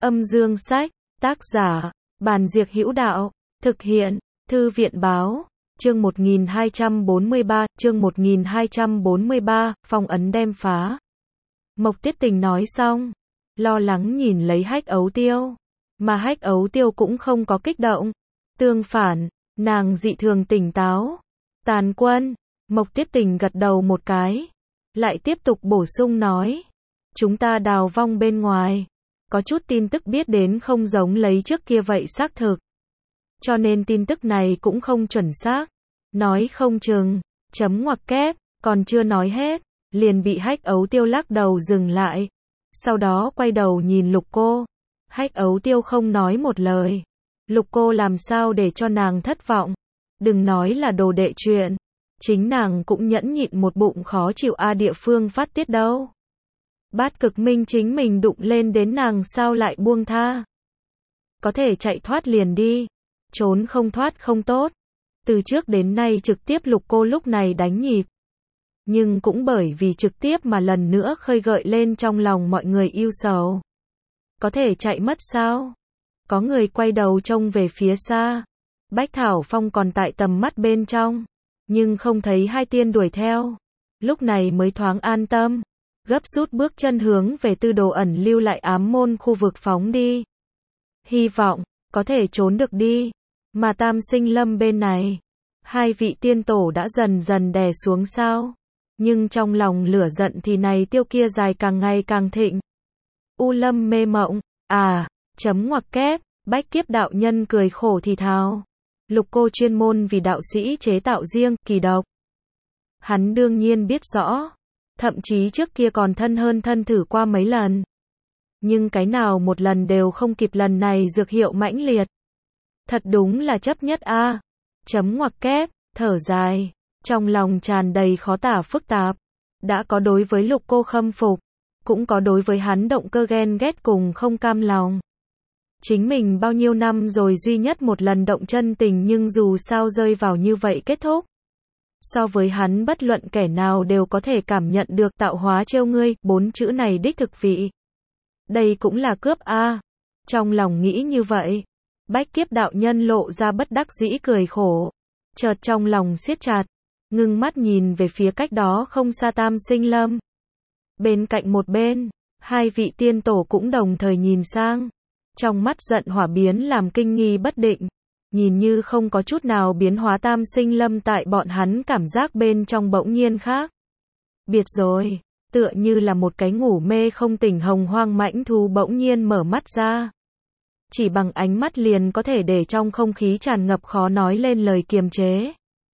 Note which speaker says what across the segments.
Speaker 1: Âm dương sách, tác giả, Bàn Diệc Hữu Đạo, thực hiện, Thư viện báo, chương 1243, phong ấn đem phá. Mộc Tiết Tình nói xong, lo lắng nhìn lấy Hách Ấu Tiêu, mà Hách Ấu Tiêu cũng không có kích động, tương phản, nàng dị thường tỉnh táo. Tàn Quân, Mộc Tiết Tình gật đầu một cái, lại tiếp tục bổ sung nói, chúng ta đào vong bên ngoài, có chút tin tức biết đến không giống lấy trước kia vậy xác thực. Cho nên tin tức này cũng không chuẩn xác, nói không chừng, chấm ngoặc kép, còn chưa nói hết, liền bị Hách Ấu Tiêu lắc đầu dừng lại. Sau đó quay đầu nhìn Lục Cô. Hách Ấu Tiêu không nói một lời. Lục Cô làm sao để cho nàng thất vọng. Đừng nói là đồ đệ chuyện. Chính nàng cũng nhẫn nhịn một bụng khó chịu địa phương phát tiết đâu. Bát Cực Minh chính mình đụng lên đến nàng sao lại buông tha. Có thể chạy thoát liền đi. Trốn không thoát không tốt. Từ trước đến nay trực tiếp Lục Cô lúc này đánh nhịp. Nhưng cũng bởi vì trực tiếp mà lần nữa khơi gợi lên trong lòng mọi người ưu sầu. Có thể chạy mất sao? Có người quay đầu trông về phía xa. Bách Thảo Phong còn tại tầm mắt bên trong. Nhưng không thấy hai tiên đuổi theo. Lúc này mới thoáng an tâm. Gấp rút bước chân hướng về Tư Đồ ẩn lưu lại ám môn khu vực phóng đi. Hy vọng, có thể trốn được đi. Mà Tam Sinh Lâm bên này. Hai vị tiên tổ đã dần dần đè xuống sao? Nhưng trong lòng lửa giận thì này tiêu kia dài càng ngày càng thịnh. U Lâm mê mộng, chấm ngoặc kép, Bách Kiếp đạo nhân cười khổ thì thào. Lục Cô chuyên môn vì đạo sĩ chế tạo riêng, kỳ độc. Hắn đương nhiên biết rõ. Thậm chí trước kia còn thân hơn thân thử qua mấy lần. Nhưng cái nào một lần đều không kịp lần này dược hiệu mãnh liệt. Thật đúng là chấp nhất chấm ngoặc kép, thở dài. Trong lòng tràn đầy khó tả phức tạp. Đã có đối với Lục Cô khâm phục. Cũng có đối với hắn động cơ ghen ghét cùng không cam lòng. Chính mình bao nhiêu năm rồi duy nhất một lần động chân tình nhưng dù sao rơi vào như vậy kết thúc. So với hắn bất luận kẻ nào đều có thể cảm nhận được tạo hóa trêu ngươi, 4 chữ này đích thực vị. Đây cũng là cướp Trong lòng nghĩ như vậy. Bách Kiếp đạo nhân lộ ra bất đắc dĩ cười khổ. Chợt trong lòng siết chặt. Ngưng mắt nhìn về phía cách đó không xa Tam Sinh Lâm. Bên cạnh một bên, hai vị tiên tổ cũng đồng thời nhìn sang. Trong mắt giận hỏa biến làm kinh nghi bất định. Nhìn như không có chút nào biến hóa Tam Sinh Lâm tại bọn hắn cảm giác bên trong bỗng nhiên khác. Biệt rồi, tựa như là một cái ngủ mê không tỉnh hồng hoang mãnh thú bỗng nhiên mở mắt ra. Chỉ bằng ánh mắt liền có thể để trong không khí tràn ngập khó nói lên lời kiềm chế.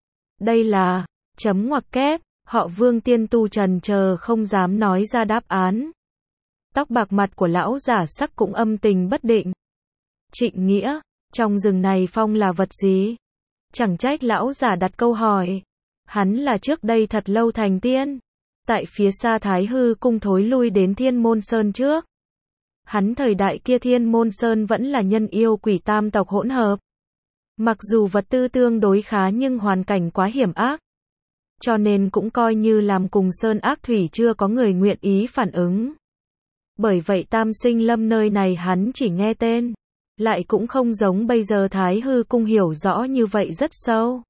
Speaker 1: Đây là, chấm ngoặc kép, họ Vương tiên tu trần chờ không dám nói ra đáp án. Tóc bạc mặt của lão giả sắc cũng âm tình bất định. Trịnh Nghĩa, trong rừng này phong là vật gì? Chẳng trách lão giả đặt câu hỏi. Hắn là trước đây thật lâu thành tiên. Tại phía xa Thái Hư cung thối lui đến Thiên Môn Sơn trước. Hắn thời đại kia Thiên Môn Sơn vẫn là nhân yêu quỷ tam tộc hỗn hợp. Mặc dù vật tư tương đối khá nhưng hoàn cảnh quá hiểm ác. Cho nên cũng coi như làm cùng Sơn ác thủy chưa có người nguyện ý phản ứng. Bởi vậy Tam Sinh Lâm nơi này hắn chỉ nghe tên. Lại cũng không giống bây giờ Thái Hư cung hiểu rõ như vậy rất sâu.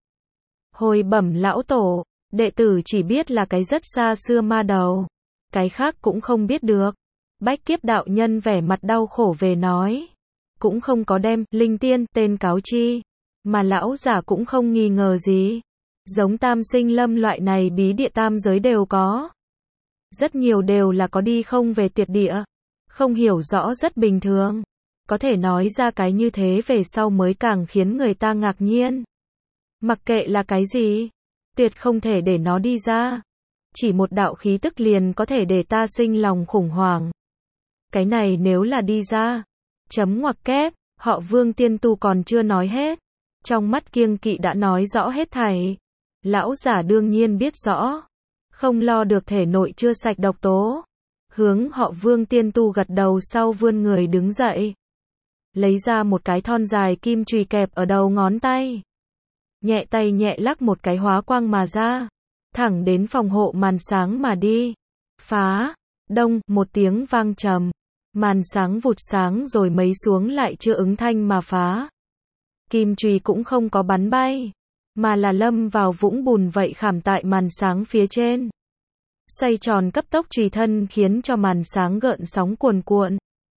Speaker 1: Hồi bẩm lão tổ, đệ tử chỉ biết là cái rất xa xưa ma đầu. Cái khác cũng không biết được. Bách Kiếp đạo nhân vẻ mặt đau khổ về nói. Cũng không có đem linh tiên tên cáo chi. Mà lão giả cũng không nghi ngờ gì. Giống Tam Sinh Lâm loại này bí địa tam giới đều có. Rất nhiều đều là có đi không về tuyệt địa. Không hiểu rõ rất bình thường. Có thể nói ra cái như thế về sau mới càng khiến người ta ngạc nhiên. Mặc kệ là cái gì, tuyệt không thể để nó đi ra. Chỉ một đạo khí tức liền có thể để ta sinh lòng khủng hoảng. Cái này nếu là đi ra, chấm ngoặc kép, họ Vương tiên tu còn chưa nói hết. Trong mắt kiêng kỵ đã nói rõ hết thảy. Lão giả đương nhiên biết rõ. Không lo được thể nội chưa sạch độc tố. Hướng họ Vương tiên tu gật đầu sau vươn người đứng dậy. Lấy ra một cái thon dài kim chùy kẹp ở đầu ngón tay. Nhẹ tay nhẹ lắc một cái hóa quang mà ra. Thẳng đến phòng hộ màn sáng mà đi. Phá, đông, một tiếng vang trầm. Màn sáng vụt sáng rồi mấy xuống lại chưa ứng thanh mà phá. Kim chùy cũng không có bắn bay, mà là lâm vào vũng bùn vậy khảm tại màn sáng phía trên. Xoay tròn cấp tốc chùy thân khiến cho màn sáng gợn sóng cuồn cuộn.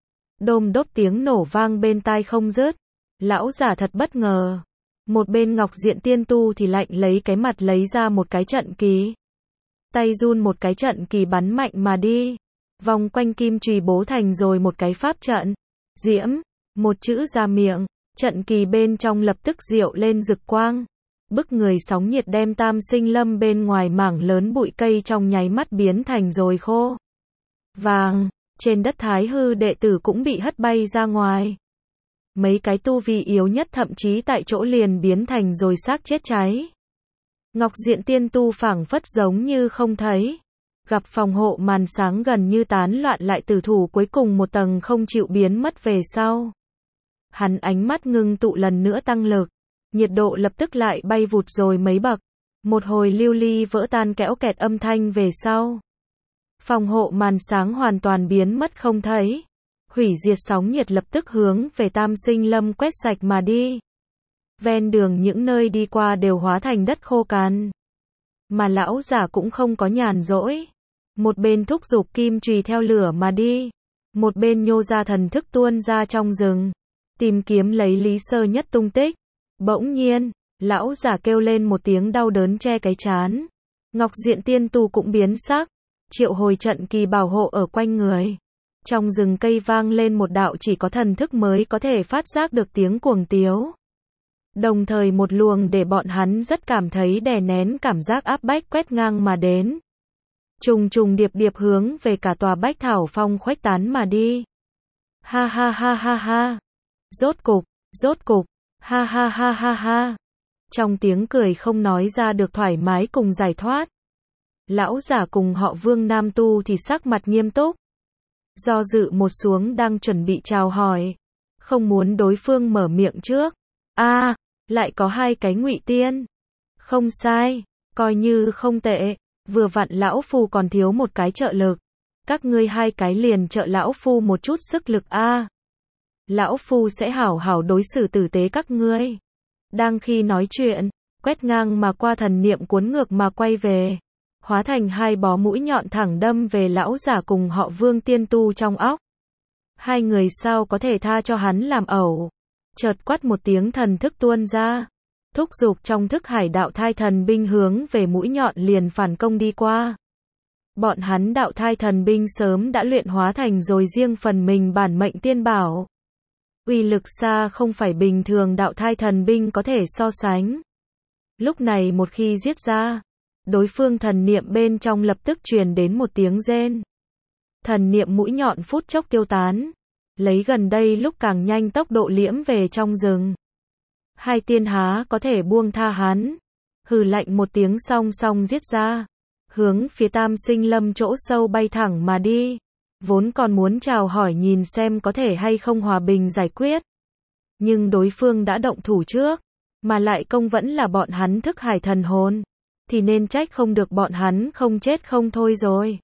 Speaker 1: Đôm đốp tiếng nổ vang bên tai không dứt. Lão giả thật bất ngờ. Một bên Ngọc Diện Tiên Tu thì lạnh lấy cái mặt lấy ra một cái trận kỳ. Tay run một cái trận kỳ bắn mạnh mà đi. Vòng quanh kim chùy bố thành rồi một cái pháp trận. Diễm, một chữ ra miệng. Trận kỳ bên trong lập tức diệu lên rực quang. Bức người sóng nhiệt đem Tam Sinh Lâm bên ngoài mảng lớn bụi cây trong nháy mắt biến thành rồi khô. Vàng, trên đất Thái Hư đệ tử cũng bị hất bay ra ngoài. Mấy cái tu vi yếu nhất thậm chí tại chỗ liền biến thành rồi xác chết cháy. Ngọc Diện Tiên Tu phảng phất giống như không thấy. Gặp phòng hộ màn sáng gần như tán loạn lại tử thủ cuối cùng một tầng không chịu biến mất về sau. Hắn ánh mắt ngưng tụ lần nữa tăng lực. Nhiệt độ lập tức lại bay vụt rồi mấy bậc. Một hồi lưu ly vỡ tan kẽo kẹt âm thanh về sau. Phòng hộ màn sáng hoàn toàn biến mất không thấy. Hủy diệt sóng nhiệt lập tức hướng về Tam Sinh Lâm quét sạch mà đi. Ven đường những nơi đi qua đều hóa thành đất khô cằn. Mà lão giả cũng không có nhàn rỗi. Một bên thúc giục kim chùy theo lửa mà đi. Một bên nhô ra thần thức tuôn ra trong rừng. Tìm kiếm lấy Lý Sơ Nhất tung tích. Bỗng nhiên, lão giả kêu lên một tiếng đau đớn che cái trán. Ngọc Diện Tiên Tu cũng biến sắc. Triệu hồi trận kỳ bảo hộ ở quanh người. Trong rừng cây vang lên một đạo chỉ có thần thức mới có thể phát giác được tiếng cuồng tiếu. Đồng thời một luồng để bọn hắn rất cảm thấy đè nén cảm giác áp bách quét ngang mà đến. Trùng trùng điệp điệp hướng về cả tòa Bách Thảo Phong khuếch tán mà đi. Ha ha ha ha ha. Rốt cục, ha ha ha ha ha. Trong tiếng cười không nói ra được thoải mái cùng giải thoát. Lão giả cùng họ Vương nam tu thì sắc mặt nghiêm túc. Do dự một xuống đang chuẩn bị chào hỏi. Không muốn đối phương mở miệng trước. Lại có hai cái ngụy tiên. Không sai, coi như không tệ. Vừa vặn lão phu còn thiếu một cái trợ lực. Các ngươi hai cái liền trợ lão phu một chút sức lực Lão phu sẽ hảo hảo đối xử tử tế các ngươi. Đang khi nói chuyện, quét ngang mà qua thần niệm cuốn ngược mà quay về. Hóa thành hai bó mũi nhọn thẳng đâm về lão giả cùng họ Vương Tiên Tu trong óc. Hai người sao có thể tha cho hắn làm ẩu. Chợt quát một tiếng thần thức tuôn ra. Thúc giục trong thức hải đạo thai thần binh hướng về mũi nhọn liền phản công đi qua. Bọn hắn đạo thai thần binh sớm đã luyện hóa thành rồi riêng phần mình bản mệnh tiên bảo. Uy lực xa không phải bình thường đạo thai thần binh có thể so sánh. Lúc này một khi giết ra, đối phương thần niệm bên trong lập tức truyền đến một tiếng rên. Thần niệm mũi nhọn phút chốc tiêu tán. Lấy gần đây lúc càng nhanh tốc độ liễm về trong rừng. Hai tiên há có thể buông tha hắn. Hừ lạnh một tiếng song song giết ra. Hướng phía Tam Sinh Lâm chỗ sâu bay thẳng mà đi. Vốn còn muốn chào hỏi nhìn xem có thể hay không hòa bình giải quyết. Nhưng đối phương đã động thủ trước. Mà lại công vẫn là bọn hắn thức hải thần hồn. Thì nên trách không được bọn hắn không chết không thôi rồi.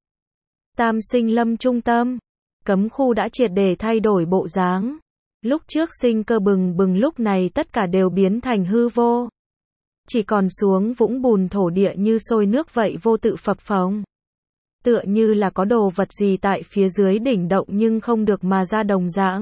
Speaker 1: Tam Sinh Lâm trung tâm. Cấm khu đã triệt để thay đổi bộ dáng. Lúc trước sinh cơ bừng bừng lúc này tất cả đều biến thành hư vô. Chỉ còn xuống vũng bùn thổ địa như sôi nước vậy vô tự phập phồng. Tựa như là có đồ vật gì tại phía dưới đỉnh động nhưng không được mà ra đồng dạng.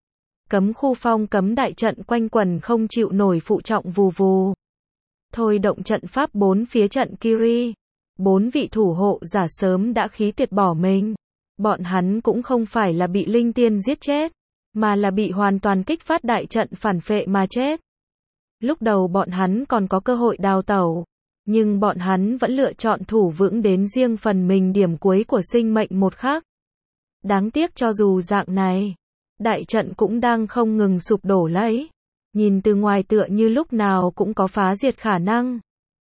Speaker 1: Cấm khu phong cấm đại trận quanh quẩn không chịu nổi phụ trọng vù vù. Thôi động trận pháp bốn phía trận Kiri. 4 vị thủ hộ giả sớm đã khí tuyệt bỏ mình. Bọn hắn cũng không phải là bị linh tiên giết chết, mà là bị hoàn toàn kích phát đại trận phản phệ mà chết. Lúc đầu bọn hắn còn có cơ hội đào tẩu, nhưng bọn hắn vẫn lựa chọn thủ vững đến riêng phần mình điểm cuối của sinh mệnh một khắc. Đáng tiếc cho dù dạng này, đại trận cũng đang không ngừng sụp đổ lấy. Nhìn từ ngoài tựa như lúc nào cũng có phá diệt khả năng.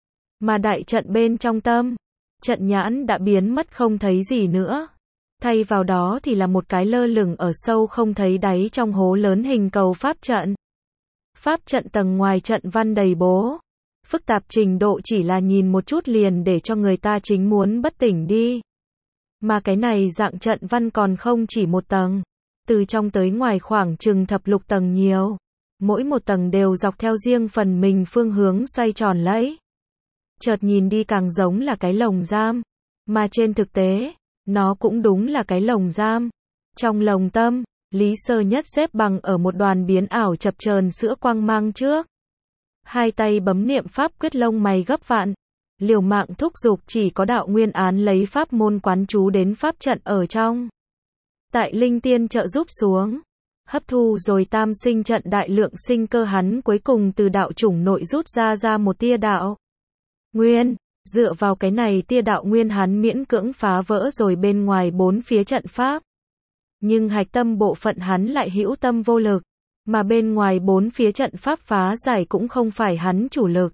Speaker 1: Mà đại trận bên trong tâm, trận nhãn đã biến mất không thấy gì nữa. Thay vào đó thì là một cái lơ lửng ở sâu không thấy đáy trong hố lớn hình cầu pháp trận. Pháp trận tầng ngoài trận văn đầy bố. Phức tạp trình độ chỉ là nhìn một chút liền để cho người ta chính muốn bất tỉnh đi. Mà cái này dạng trận văn còn không chỉ một tầng. từ trong tới ngoài khoảng chừng thập lục tầng nhiều. Mỗi một tầng đều dọc theo riêng phần mình phương hướng xoay tròn lẫy. Chợt nhìn đi càng giống là cái lồng giam. Mà trên thực tế, nó cũng đúng là cái lồng giam. Trong lồng tâm, Lý Sơ Nhất xếp bằng ở một đoàn biến ảo chập chờn sữa quang mang trước. Hai tay bấm niệm pháp quyết, lông mày gấp vạn. Liều mạng thúc giục, chỉ có đạo nguyên án lấy pháp môn quán chú đến pháp trận ở trong. Tại linh tiên trợ giúp xuống, hấp thu rồi tam sinh trận đại lượng sinh cơ, hắn cuối cùng từ đạo chủng nội rút ra một tia đạo nguyên. Dựa vào cái này tia đạo nguyên, hắn miễn cưỡng phá vỡ rồi bên ngoài bốn phía trận pháp. Nhưng hạch tâm bộ phận hắn lại hữu tâm vô lực, mà bên ngoài bốn phía trận pháp phá giải cũng không phải hắn chủ lực.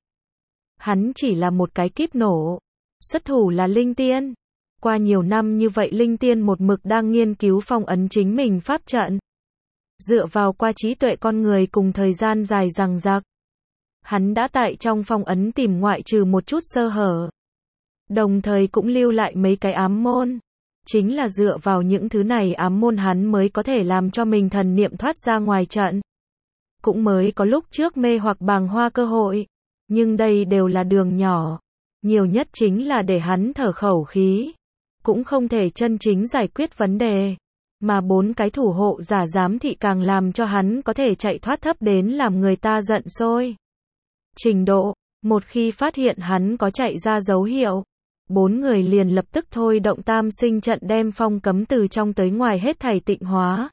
Speaker 1: Hắn chỉ là một cái kíp nổ. Xuất thủ là linh tiên. Qua nhiều năm như vậy, linh tiên một mực đang nghiên cứu phong ấn chính mình pháp trận. Dựa vào qua trí tuệ con người cùng thời gian dài dằng dặc, hắn đã tại trong phong ấn tìm ngoại trừ một chút sơ hở. Đồng thời cũng lưu lại mấy cái ám môn. Chính là dựa vào những thứ này ám môn hắn mới có thể làm cho mình thần niệm thoát ra ngoài trận. Cũng mới có lúc trước mê hoặc bàng hoa cơ hội. Nhưng đây đều là đường nhỏ. Nhiều nhất chính là để hắn thở khẩu khí. Cũng không thể chân chính giải quyết vấn đề. Mà bốn cái thủ hộ giả giám thị càng làm cho hắn có thể chạy thoát thấp đến làm người ta giận sôi. Trình độ, một khi phát hiện hắn có chạy ra dấu hiệu, bốn người liền lập tức thôi động tam sinh trận đem phong cấm từ trong tới ngoài hết thảy tịnh hóa.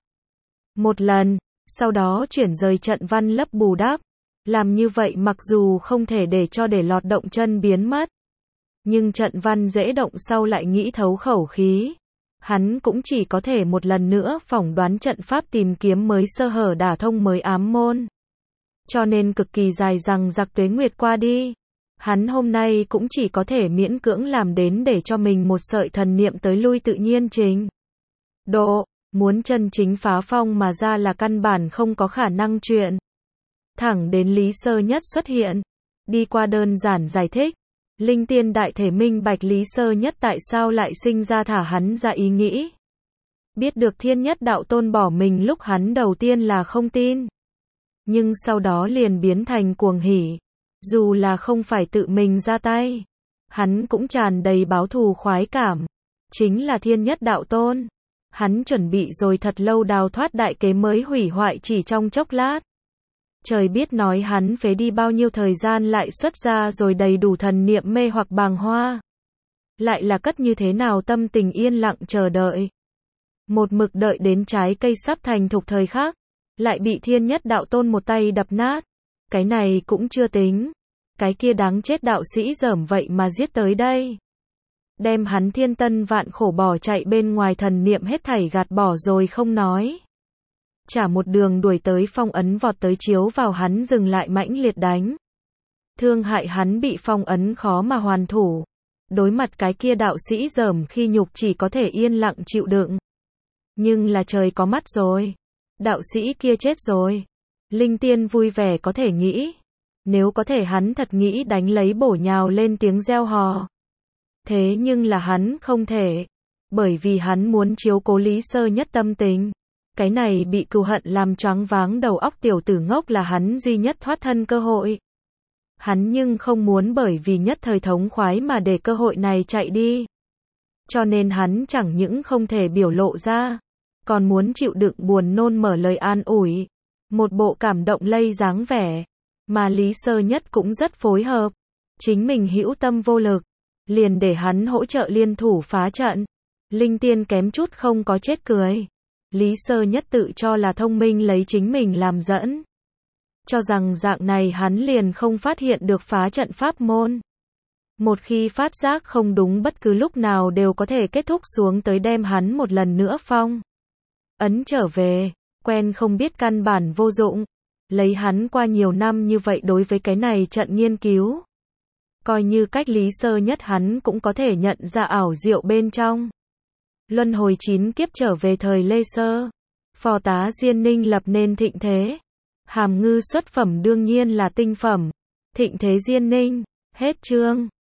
Speaker 1: Một lần, sau đó chuyển rời trận văn lấp bù đắp. Làm như vậy mặc dù không thể để lọt động chân biến mất. Nhưng trận văn dễ động sau lại nghĩ thấu khẩu khí. Hắn cũng chỉ có thể một lần nữa phỏng đoán trận pháp, tìm kiếm mới sơ hở, đả thông mới ám môn. Cho nên cực kỳ dài dằng dặc tuế nguyệt qua đi. Hắn hôm nay cũng chỉ có thể miễn cưỡng làm đến để cho mình một sợi thần niệm tới lui tự nhiên trình độ. Muốn chân chính phá phong mà ra là căn bản không có khả năng chuyện. Thẳng đến Lý Sơ Nhất xuất hiện. Đi qua đơn giản giải thích. Linh tiên đại thể minh bạch Lý Sơ Nhất tại sao lại sinh ra thả hắn ra ý nghĩ. Biết được Thiên Nhất Đạo Tôn bỏ mình lúc hắn đầu tiên là không tin. Nhưng sau đó liền biến thành cuồng hỉ. Dù là không phải tự mình ra tay, hắn cũng tràn đầy báo thù khoái cảm. Chính là Thiên Nhất Đạo Tôn. Hắn chuẩn bị rồi thật lâu, đào thoát đại kế mới hủy hoại chỉ trong chốc lát. Trời biết nói hắn phế đi bao nhiêu thời gian lại xuất ra rồi đầy đủ thần niệm mê hoặc bàng hoa. Lại là cất như thế nào tâm tình yên lặng chờ đợi. Một mực đợi đến trái cây sắp thành thục thời khắc, lại bị Thiên Nhất Đạo Tôn một tay đập nát. Cái này cũng chưa tính. Cái kia đáng chết đạo sĩ dởm vậy mà giết tới đây. Đem hắn thiên tân vạn khổ bỏ chạy bên ngoài thần niệm hết thảy gạt bỏ rồi không nói. Chả một đường đuổi tới phong ấn vọt tới chiếu vào hắn dừng lại mãnh liệt đánh. Thương hại hắn bị phong ấn khó mà hoàn thủ. Đối mặt cái kia đạo sĩ dởm khi nhục chỉ có thể yên lặng chịu đựng. Nhưng là trời có mắt rồi. Đạo sĩ kia chết rồi. Linh tiên vui vẻ có thể nghĩ. Nếu có thể hắn thật nghĩ đánh lấy bổ nhào lên tiếng reo hò. Thế nhưng là hắn không thể. Bởi vì hắn muốn chiếu cố Lý Sơ Nhất tâm tình. Cái này bị cừu hận làm choáng váng đầu óc tiểu tử ngốc là hắn duy nhất thoát thân cơ hội. Hắn nhưng không muốn bởi vì nhất thời thống khoái mà để cơ hội này chạy đi. Cho nên hắn chẳng những không thể biểu lộ ra, còn muốn chịu đựng buồn nôn mở lời an ủi. Một bộ cảm động lây dáng vẻ. Mà Lý Sơ Nhất cũng rất phối hợp. Chính mình hữu tâm vô lực. Liền để hắn hỗ trợ liên thủ phá trận. Linh tiên kém chút không có chết cười. Lý Sơ Nhất tự cho là thông minh lấy chính mình làm dẫn. Cho rằng dạng này hắn liền không phát hiện được phá trận pháp môn. Một khi phát giác không đúng bất cứ lúc nào đều có thể kết thúc xuống tới đem hắn một lần nữa phong ấn trở về. Quen không biết căn bản vô dụng. Lấy hắn qua nhiều năm như vậy đối với cái này trận nghiên cứu. Coi như cách Lý Sơ Nhất hắn cũng có thể nhận ra ảo diệu bên trong. Luân hồi 9 kiếp trở về thời Lê Sơ. Phò tá Diên Ninh lập nên thịnh thế. Hàm ngư xuất phẩm đương nhiên là tinh phẩm. Thịnh thế Diên Ninh. Hết chương.